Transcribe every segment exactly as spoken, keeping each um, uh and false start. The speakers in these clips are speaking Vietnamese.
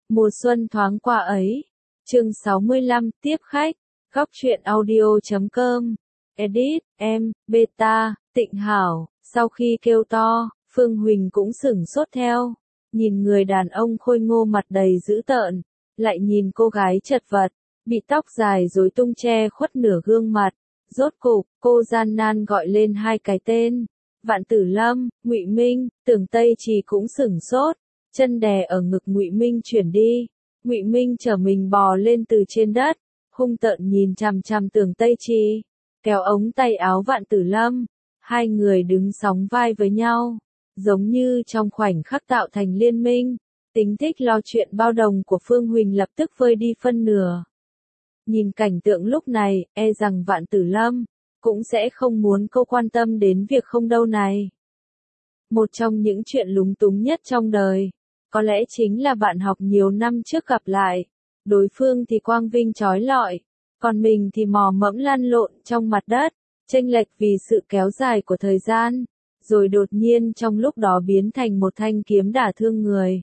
Mùa xuân thoáng qua ấy. Chương sáu mươi lăm, tiếp khách. Góc truyện audio chấm com. Edit, em, beta, Tịnh Hảo. Sau khi kêu to, Phương Huỳnh cũng sửng sốt theo. Nhìn người đàn ông khôi ngô mặt đầy dữ tợn. Lại nhìn cô gái chật vật, bị tóc dài rối tung che khuất nửa gương mặt. Rốt cục, cô gian nan gọi lên hai cái tên. Vạn Tử Lâm, Ngụy Minh. Tưởng Tây Trì cũng sửng sốt, chân đè ở ngực Ngụy Minh chuyển đi. Ngụy Minh trở mình bò lên từ trên đất, hung tợn nhìn chằm chằm Tưởng Tây Trì, kéo ống tay áo Vạn Tử Lâm. Hai người đứng sóng vai với nhau, giống như trong khoảnh khắc tạo thành liên minh. Tính thích lo chuyện bao đồng của Phương Huỳnh lập tức vơi đi phân nửa. Nhìn cảnh tượng lúc này, e rằng Vạn Tử Lâm cũng sẽ không muốn cô quan tâm đến việc không đâu này. Một trong những chuyện lúng túng nhất trong đời, có lẽ chính là bạn học nhiều năm trước gặp lại. Đối phương thì quang vinh chói lọi, còn mình thì mò mẫm lăn lộn trong mặt đất, chênh lệch vì sự kéo dài của thời gian, rồi đột nhiên trong lúc đó biến thành một thanh kiếm đả thương người.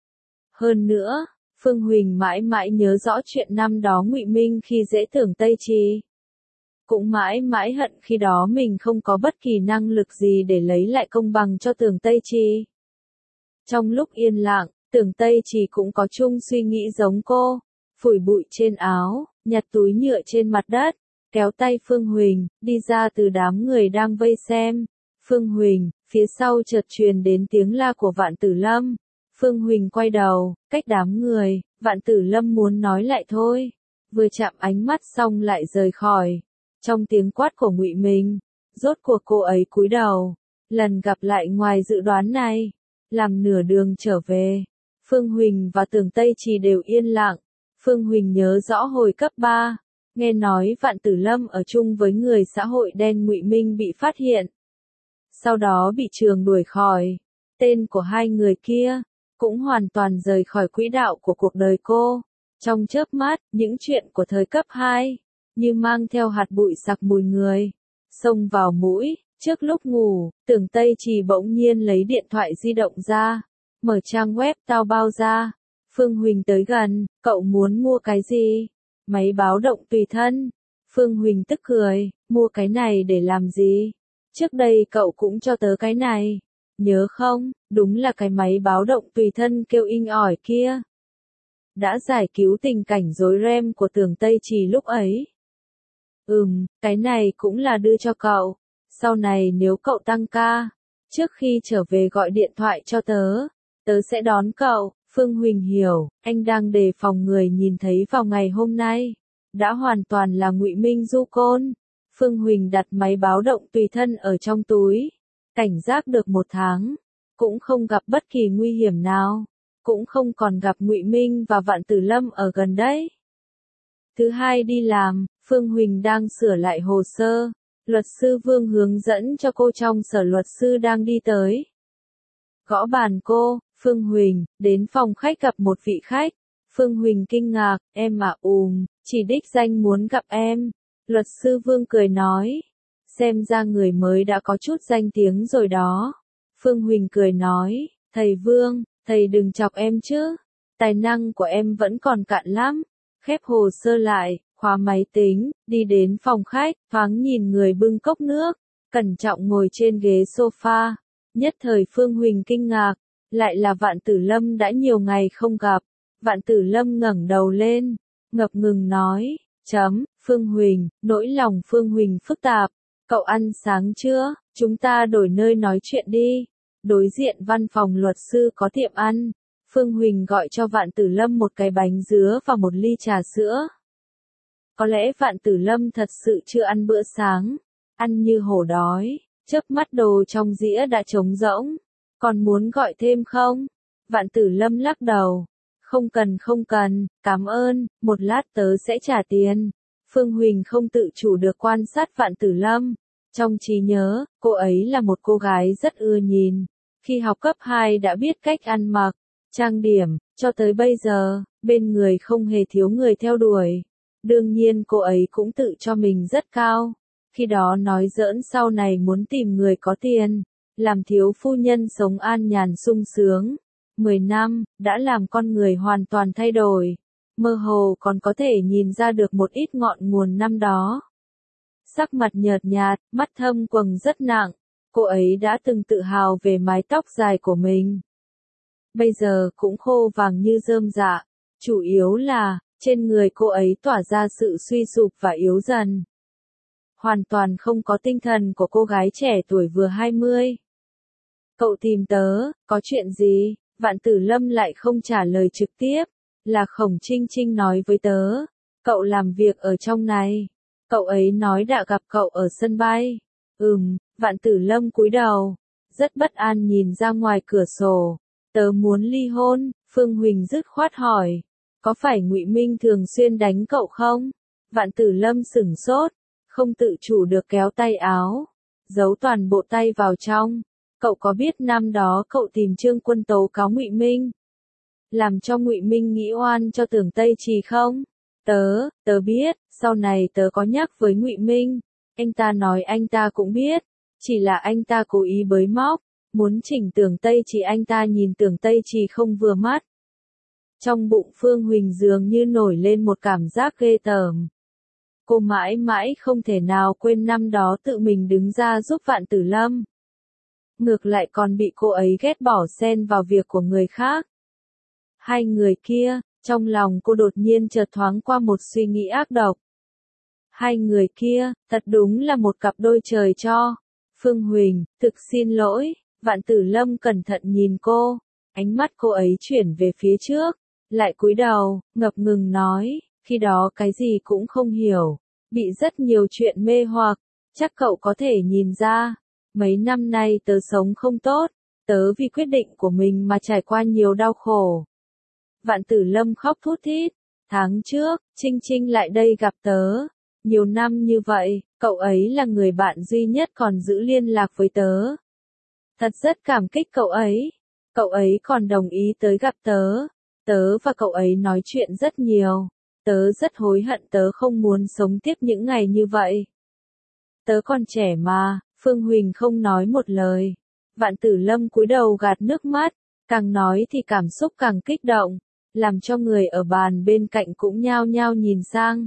Hơn nữa, Phương Huỳnh mãi mãi nhớ rõ chuyện năm đó Ngụy Minh khi dễ Tưởng Tây Trì. Cũng mãi mãi hận khi đó mình không có bất kỳ năng lực gì để lấy lại công bằng cho Tưởng Tây Trì. Trong lúc yên lặng, Tưởng Tây Trì cũng có chung suy nghĩ giống cô, phủi bụi trên áo, nhặt túi nhựa trên mặt đất, kéo tay Phương Huỳnh, đi ra từ đám người đang vây xem. Phương Huỳnh, phía sau chợt truyền đến tiếng la của Vạn Tử Lâm. Phương Huỳnh quay đầu, cách đám người, Vạn Tử Lâm muốn nói lại thôi, vừa chạm ánh mắt xong lại rời khỏi. Trong tiếng quát của Ngụy Minh, rốt cuộc cô ấy cúi đầu. Lần gặp lại ngoài dự đoán này, làm nửa đường trở về, Phương Huỳnh và Tưởng Tây Trì đều yên lặng. Phương Huỳnh nhớ rõ hồi cấp ba, nghe nói Vạn Tử Lâm ở chung với người xã hội đen Ngụy Minh bị phát hiện. Sau đó bị trường đuổi khỏi. Tên của hai người kia cũng hoàn toàn rời khỏi quỹ đạo của cuộc đời cô. Trong chớp mắt, những chuyện của thời cấp hai như mang theo hạt bụi sặc mùi người, xông vào mũi. Trước lúc ngủ, Tưởng Tây Trì bỗng nhiên lấy điện thoại di động ra, mở trang web tao bao ra. Phương Huỳnh tới gần, cậu muốn mua cái gì? Máy báo động tùy thân. Phương Huỳnh tức cười, mua cái này để làm gì? Trước đây cậu cũng cho tớ cái này. Nhớ không, đúng là cái máy báo động tùy thân kêu inh ỏi kia. Đã giải cứu tình cảnh rối ren của Tưởng Tây Trì lúc ấy. Ừm, cái này cũng là đưa cho cậu. Sau này nếu cậu tăng ca, trước khi trở về gọi điện thoại cho tớ, tớ sẽ đón cậu. Phương Huỳnh hiểu, anh đang đề phòng người nhìn thấy vào ngày hôm nay. Đã hoàn toàn là Ngụy Minh du côn. Phương Huỳnh đặt máy báo động tùy thân ở trong túi. Cảnh giác được một tháng, cũng không gặp bất kỳ nguy hiểm nào. Cũng không còn gặp Ngụy Minh và Vạn Tử Lâm ở gần đấy. Thứ hai đi làm, Phương Huỳnh đang sửa lại hồ sơ. Luật sư Vương hướng dẫn cho cô trong sở luật sư đang đi tới. Gõ bàn cô, Phương Huỳnh, đến phòng khách gặp một vị khách. Phương Huỳnh kinh ngạc, em mà ùm, chỉ đích danh muốn gặp em. Luật sư Vương cười nói, xem ra người mới đã có chút danh tiếng rồi đó. Phương Huỳnh cười nói, thầy Vương, thầy đừng chọc em chứ, tài năng của em vẫn còn cạn lắm. Khép hồ sơ lại, khóa máy tính, đi đến phòng khách, thoáng nhìn người bưng cốc nước, cẩn trọng ngồi trên ghế sofa. Nhất thời Phương Huỳnh kinh ngạc, lại là Vạn Tử Lâm đã nhiều ngày không gặp. Vạn Tử Lâm ngẩng đầu lên, ngập ngừng nói, chấm, Phương Huỳnh, nỗi lòng Phương Huỳnh phức tạp. Cậu ăn sáng chưa? Chúng ta đổi nơi nói chuyện đi. Đối diện văn phòng luật sư có tiệm ăn. Phương Huỳnh gọi cho Vạn Tử Lâm một cái bánh dứa và một ly trà sữa. Có lẽ Vạn Tử Lâm thật sự chưa ăn bữa sáng, ăn như hổ đói, chớp mắt đồ trong dĩa đã trống rỗng. Còn muốn gọi thêm không? Vạn Tử Lâm lắc đầu. Không cần không cần, cảm ơn, một lát tớ sẽ trả tiền. Phương Huỳnh không tự chủ được quan sát Vạn Tử Lâm. Trong trí nhớ, cô ấy là một cô gái rất ưa nhìn. Khi học cấp hai đã biết cách ăn mặc, trang điểm, cho tới bây giờ, bên người không hề thiếu người theo đuổi. Đương nhiên cô ấy cũng tự cho mình rất cao. Khi đó nói giỡn sau này muốn tìm người có tiền, làm thiếu phu nhân sống an nhàn sung sướng. mười năm, đã làm con người hoàn toàn thay đổi. Mơ hồ còn có thể nhìn ra được một ít ngọn nguồn năm đó. Sắc mặt nhợt nhạt, mắt thâm quầng rất nặng. Cô ấy đã từng tự hào về mái tóc dài của mình. Bây giờ cũng khô vàng như rơm rạ. Chủ yếu là, trên người cô ấy tỏa ra sự suy sụp và yếu dần. Hoàn toàn không có tinh thần của cô gái trẻ tuổi vừa hai mươi. Cậu tìm tớ, có chuyện gì? Vạn Tử Lâm lại không trả lời trực tiếp. Là Khổng Trinh Trinh nói với tớ. Cậu làm việc ở trong này. Cậu ấy nói đã gặp cậu ở sân bay. Ừm, Vạn Tử Lâm cúi đầu. Rất bất an nhìn ra ngoài cửa sổ. Tớ muốn ly hôn, Phương Huỳnh dứt khoát hỏi. Có phải Ngụy Minh thường xuyên đánh cậu không? Vạn Tử Lâm sửng sốt, không tự chủ được kéo tay áo, giấu toàn bộ tay vào trong. Cậu có biết năm đó cậu tìm Trương Quân tố cáo Ngụy Minh, làm cho Ngụy Minh nghĩ oan cho Tưởng Tây Trì không? Tớ, tớ biết, sau này tớ có nhắc với Ngụy Minh, anh ta nói anh ta cũng biết, chỉ là anh ta cố ý bới móc, muốn chỉnh Tưởng Tây Trì, anh ta nhìn Tưởng Tây Trì không vừa mắt. Trong bụng Phương Huỳnh dường như nổi lên một cảm giác ghê tởm. Cô mãi mãi không thể nào quên năm đó tự mình đứng ra giúp Vạn Tử Lâm. Ngược lại còn bị cô ấy ghét bỏ xen vào việc của người khác. Hai người kia, trong lòng cô đột nhiên chợt thoáng qua một suy nghĩ ác độc. Hai người kia, thật đúng là một cặp đôi trời cho. Phương Huỳnh, thực xin lỗi, Vạn Tử Lâm cẩn thận nhìn cô, ánh mắt cô ấy chuyển về phía trước, lại cúi đầu, ngập ngừng nói, khi đó cái gì cũng không hiểu, bị rất nhiều chuyện mê hoặc, chắc cậu có thể nhìn ra, mấy năm nay tớ sống không tốt, tớ vì quyết định của mình mà trải qua nhiều đau khổ. Vạn Tử Lâm khóc thút thít, tháng trước, Trinh Trinh lại đây gặp tớ, nhiều năm như vậy, cậu ấy là người bạn duy nhất còn giữ liên lạc với tớ. Thật rất cảm kích cậu ấy, cậu ấy còn đồng ý tới gặp tớ, tớ và cậu ấy nói chuyện rất nhiều, tớ rất hối hận, tớ không muốn sống tiếp những ngày như vậy. Tớ còn trẻ mà, Phương Huỳnh không nói một lời. Vạn Tử Lâm cúi đầu gạt nước mắt, càng nói thì cảm xúc càng kích động, làm cho người ở bàn bên cạnh cũng nhao nhao nhìn sang.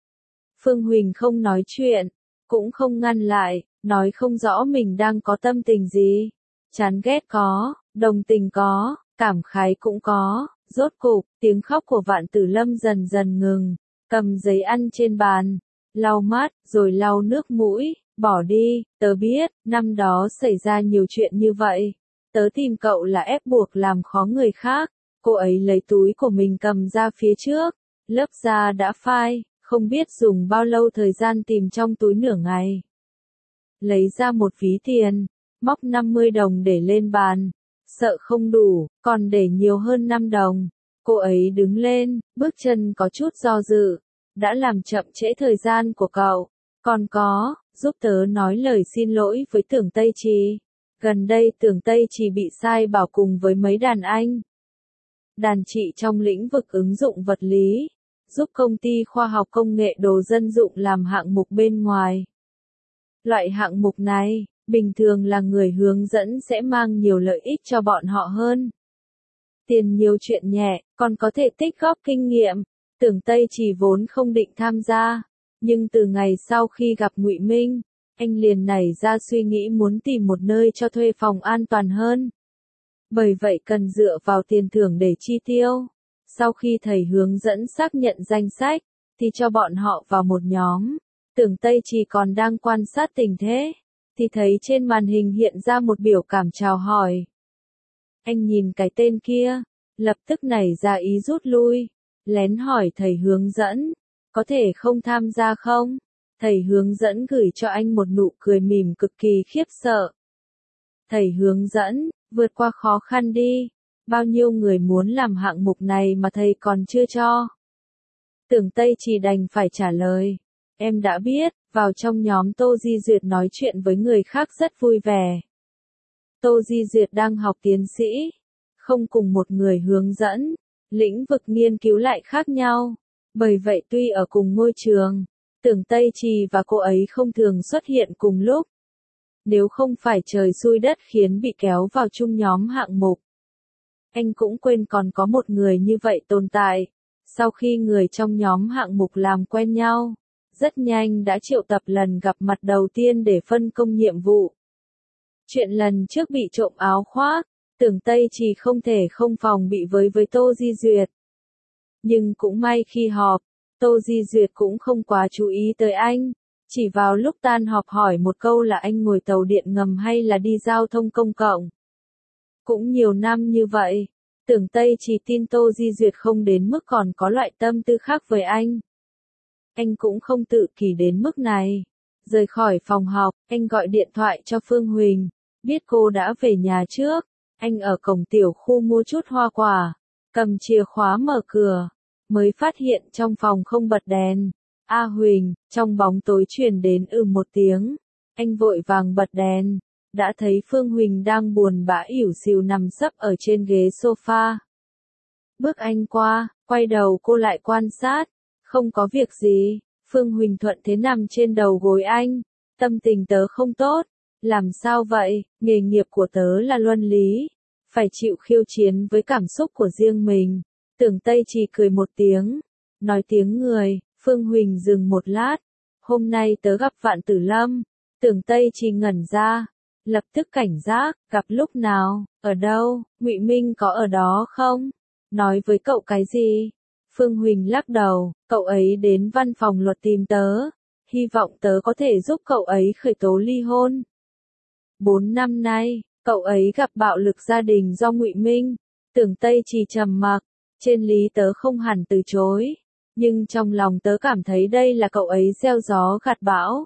Phương Huỳnh không nói chuyện, cũng không ngăn lại, nói không rõ mình đang có tâm tình gì. Chán ghét có, đồng tình có, cảm khái cũng có. Rốt cục, tiếng khóc của Vạn Tử Lâm dần dần ngừng, cầm giấy ăn trên bàn, lau mắt, rồi lau nước mũi, bỏ đi, tớ biết, năm đó xảy ra nhiều chuyện như vậy. Tớ tìm cậu là ép buộc làm khó người khác. Cô ấy lấy túi của mình cầm ra phía trước, lớp da đã phai, không biết dùng bao lâu thời gian tìm trong túi nửa ngày. Lấy ra một ví tiền, móc năm mươi đồng để lên bàn. Sợ không đủ, còn để nhiều hơn năm đồng. Cô ấy đứng lên, bước chân có chút do dự. Đã làm chậm trễ thời gian của cậu. Còn có, giúp tớ nói lời xin lỗi với Tưởng Tây Trì. Gần đây Tưởng Tây Trì bị sai bảo cùng với mấy đàn anh. Đàn chị trong lĩnh vực ứng dụng vật lý. Giúp công ty khoa học công nghệ đồ dân dụng làm hạng mục bên ngoài. Loại hạng mục này, bình thường là người hướng dẫn sẽ mang nhiều lợi ích cho bọn họ hơn. Tiền nhiều chuyện nhẹ, còn có thể tích góp kinh nghiệm. Tưởng Tây Trì vốn không định tham gia, nhưng từ ngày sau khi gặp Ngụy Minh, anh liền nảy ra suy nghĩ muốn tìm một nơi cho thuê phòng an toàn hơn. Bởi vậy cần dựa vào tiền thưởng để chi tiêu. Sau khi thầy hướng dẫn xác nhận danh sách, thì cho bọn họ vào một nhóm. Tưởng Tây Trì còn đang quan sát tình thế, thì thấy trên màn hình hiện ra một biểu cảm chào hỏi. Anh nhìn cái tên kia, lập tức nảy ra ý rút lui, lén hỏi thầy hướng dẫn, có thể không tham gia không? Thầy hướng dẫn gửi cho anh một nụ cười mỉm cực kỳ khiếp sợ. Thầy hướng dẫn, vượt qua khó khăn đi, bao nhiêu người muốn làm hạng mục này mà thầy còn chưa cho. Tưởng Tây Trì đành phải trả lời, em đã biết, vào trong nhóm Tô Di Duyệt nói chuyện với người khác rất vui vẻ. Tô Di Duyệt đang học tiến sĩ, không cùng một người hướng dẫn, lĩnh vực nghiên cứu lại khác nhau. Bởi vậy tuy ở cùng ngôi trường, Tưởng Tây Trì và cô ấy không thường xuất hiện cùng lúc. Nếu không phải trời xui đất khiến bị kéo vào chung nhóm hạng mục, Anh cũng quên còn có một người như vậy tồn tại. Sau khi người trong nhóm hạng mục làm quen nhau, rất nhanh đã triệu tập lần gặp mặt đầu tiên để phân công nhiệm vụ. Chuyện lần trước bị trộm áo khoác, Tưởng Tây Trì không thể không phòng bị với với Tô Di Duyệt. Nhưng cũng may khi họp, Tô Di Duyệt cũng không quá chú ý tới anh, chỉ vào lúc tan họp hỏi một câu là anh ngồi tàu điện ngầm hay là đi giao thông công cộng. Cũng nhiều năm như vậy, Tưởng Tây Trì tin Tô Di Duyệt không đến mức còn có loại tâm tư khác với anh. Anh cũng không tự kỷ đến mức này. Rời khỏi phòng họp, anh gọi điện thoại cho Phương Huỳnh, biết cô đã về nhà trước. Anh ở cổng tiểu khu mua chút hoa quả, cầm chìa khóa mở cửa, mới phát hiện trong phòng không bật đèn. A Huỳnh, trong bóng tối truyền đến ừ một tiếng. Anh vội vàng bật đèn, đã thấy Phương Huỳnh đang buồn bã ỉu xìu nằm sấp ở trên ghế sofa. Bước anh qua, quay đầu cô lại quan sát, không có việc gì. Phương Huỳnh thuận thế nằm trên đầu gối anh, tâm tình tớ không tốt. Làm sao vậy, nghề nghiệp của tớ là luân lý, phải chịu khiêu chiến với cảm xúc của riêng mình. Tưởng Tây Trì cười một tiếng, nói tiếng người. Phương Huỳnh dừng một lát, hôm nay tớ gặp Vạn Tử Lâm. Tưởng Tây Trì ngẩn ra, lập tức cảnh giác, gặp lúc nào, ở đâu, Ngụy Minh có ở đó không? Nói với cậu cái gì? Phương Huỳnh lắc đầu, cậu ấy đến văn phòng luật tìm tớ, hy vọng tớ có thể giúp cậu ấy khởi tố ly hôn. Bốn năm nay, cậu ấy gặp bạo lực gia đình do Ngụy Minh. Tưởng Tây Trì trầm mặc, trên lý tớ không hẳn từ chối, nhưng trong lòng tớ cảm thấy đây là cậu ấy gieo gió gặt bão.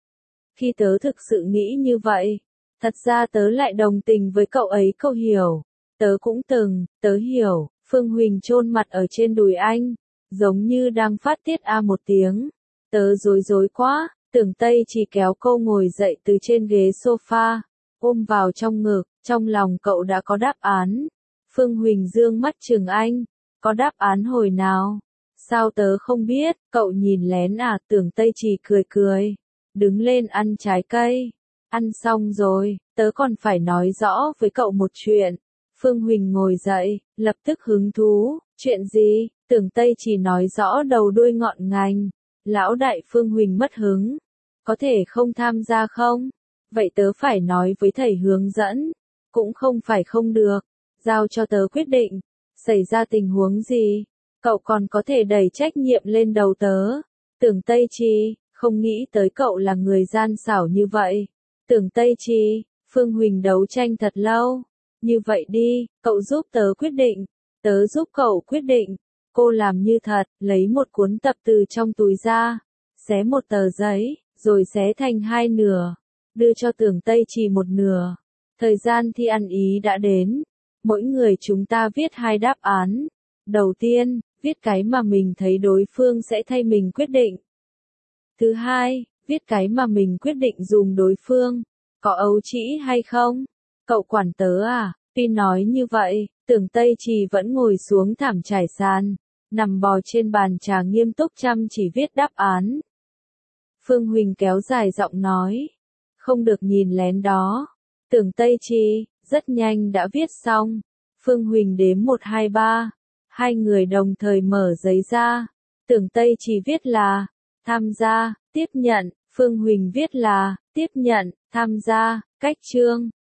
Khi tớ thực sự nghĩ như vậy, thật ra tớ lại đồng tình với cậu ấy. Cậu hiểu, tớ cũng từng, tớ hiểu. Phương Huỳnh chôn mặt ở trên đùi anh, giống như đang phát tiết a một tiếng. Tớ rối rối quá. Tưởng Tây Trì kéo cô ngồi dậy từ trên ghế sofa, ôm vào trong ngực. Trong lòng cậu đã có đáp án. Phương Huỳnh dương mắt trừng anh, có đáp án hồi nào? Sao tớ không biết? Cậu nhìn lén à? Tưởng Tây Trì cười cười, đứng lên ăn trái cây. Ăn xong rồi, tớ còn phải nói rõ với cậu một chuyện. Phương Huỳnh ngồi dậy, lập tức hứng thú. Chuyện gì? Tưởng Tây Trì nói rõ đầu đuôi ngọn ngành. Lão đại. Phương Huỳnh mất hứng. Có thể không tham gia không? Vậy tớ phải nói với thầy hướng dẫn. Cũng không phải không được. Giao cho tớ quyết định. Xảy ra tình huống gì? Cậu còn có thể đẩy trách nhiệm lên đầu tớ. Tưởng Tây Trì, không nghĩ tới cậu là người gian xảo như vậy. Tưởng Tây Trì, Phương Huỳnh đấu tranh thật lâu. Như vậy đi, cậu giúp tớ quyết định. Tớ giúp cậu quyết định. Cô làm như thật, lấy một cuốn tập từ trong túi ra, xé một tờ giấy, rồi xé thành hai nửa, đưa cho Tưởng Tây Trì một nửa. Thời gian thi ăn ý đã đến. Mỗi người chúng ta viết hai đáp án. Đầu tiên, viết cái mà mình thấy đối phương sẽ thay mình quyết định. Thứ hai, viết cái mà mình quyết định dùm đối phương. Có ấu trĩ hay không? Cậu quản tớ à? Tuy nói như vậy, Tưởng Tây Trì vẫn ngồi xuống thảm trải sàn, nằm bò trên bàn trà nghiêm túc chăm chỉ viết đáp án. Phương Huỳnh kéo dài giọng nói, không được nhìn lén đó. Tưởng Tây Trì, rất nhanh đã viết xong. Phương Huỳnh đếm một hai ba. Hai người đồng thời mở giấy ra. Tưởng Tây Trì viết là tham gia, tiếp nhận. Phương Huỳnh viết là tiếp nhận, tham gia, cách chương.